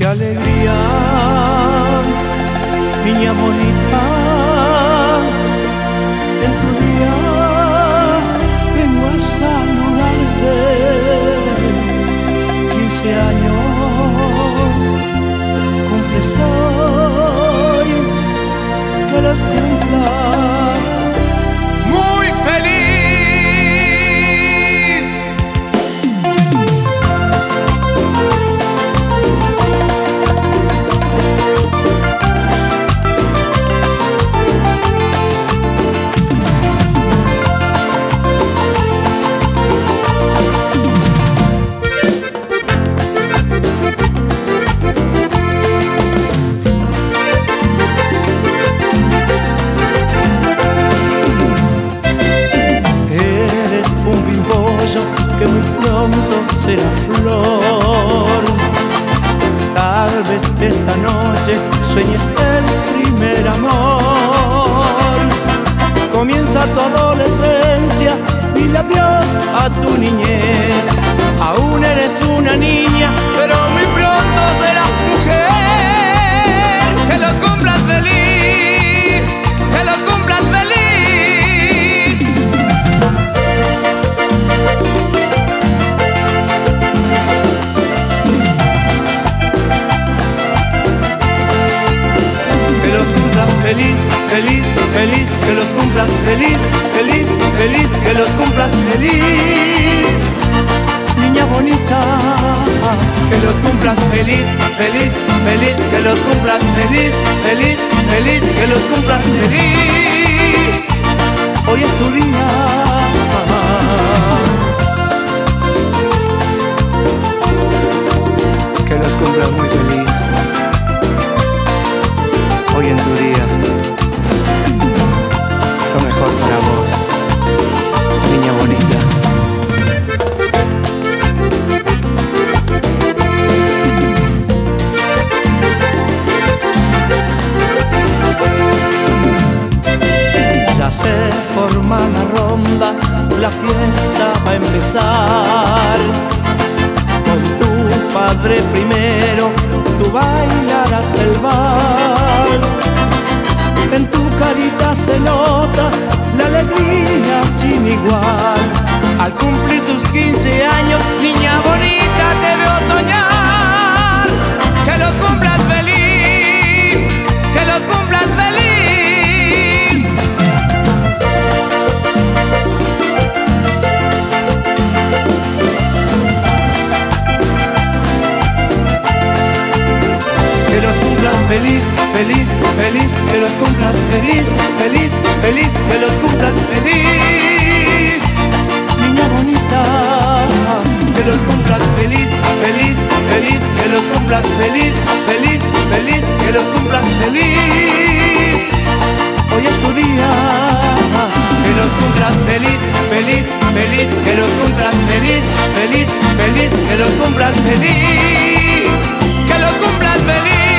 qué alegría, niña bonita, en tu día vengo a saludarte. 15 años cumples hoy, que los cumplas muy feliz. Que muy pronto será flor. Tal vez esta noche sueñes el primer amor. Comienza tu adolescencia, dile adiós a tu niñez. Aún eres una niña, pero muy pronto serás mujer. Que lo cumplas feliz, que lo cumplas feliz. Feliz, feliz, feliz, que los cumplas feliz, feliz, feliz, que los cumplas feliz. Niña bonita, que los cumplas feliz, feliz, feliz, que los cumplas feliz, feliz, feliz, que los cumplas feliz. Hoy es tu día. Que los cumplas muy feliz. Hoy en tu día, lo mejor para vos, niña bonita. Ya se forma la ronda, la fiesta va a empezar. Con tu padre primero, tú bailarás el vals. En tu carita se nota la alegría sin igual. Al cumplir tus 15 años, niña bonita, te veo soñar. Que lo cumplas feliz, que lo cumplas feliz. Feliz, feliz, feliz, que los cumplas feliz, feliz, feliz, que los cumplas feliz. Niña bonita, que los cumplas feliz, feliz, feliz, que los cumplas feliz, feliz, feliz, que los cumplas feliz. Hoy es tu día, que los cumplas feliz, feliz, feliz, que los cumplas feliz, feliz, feliz, que los cumplas feliz, que los cumplas feliz.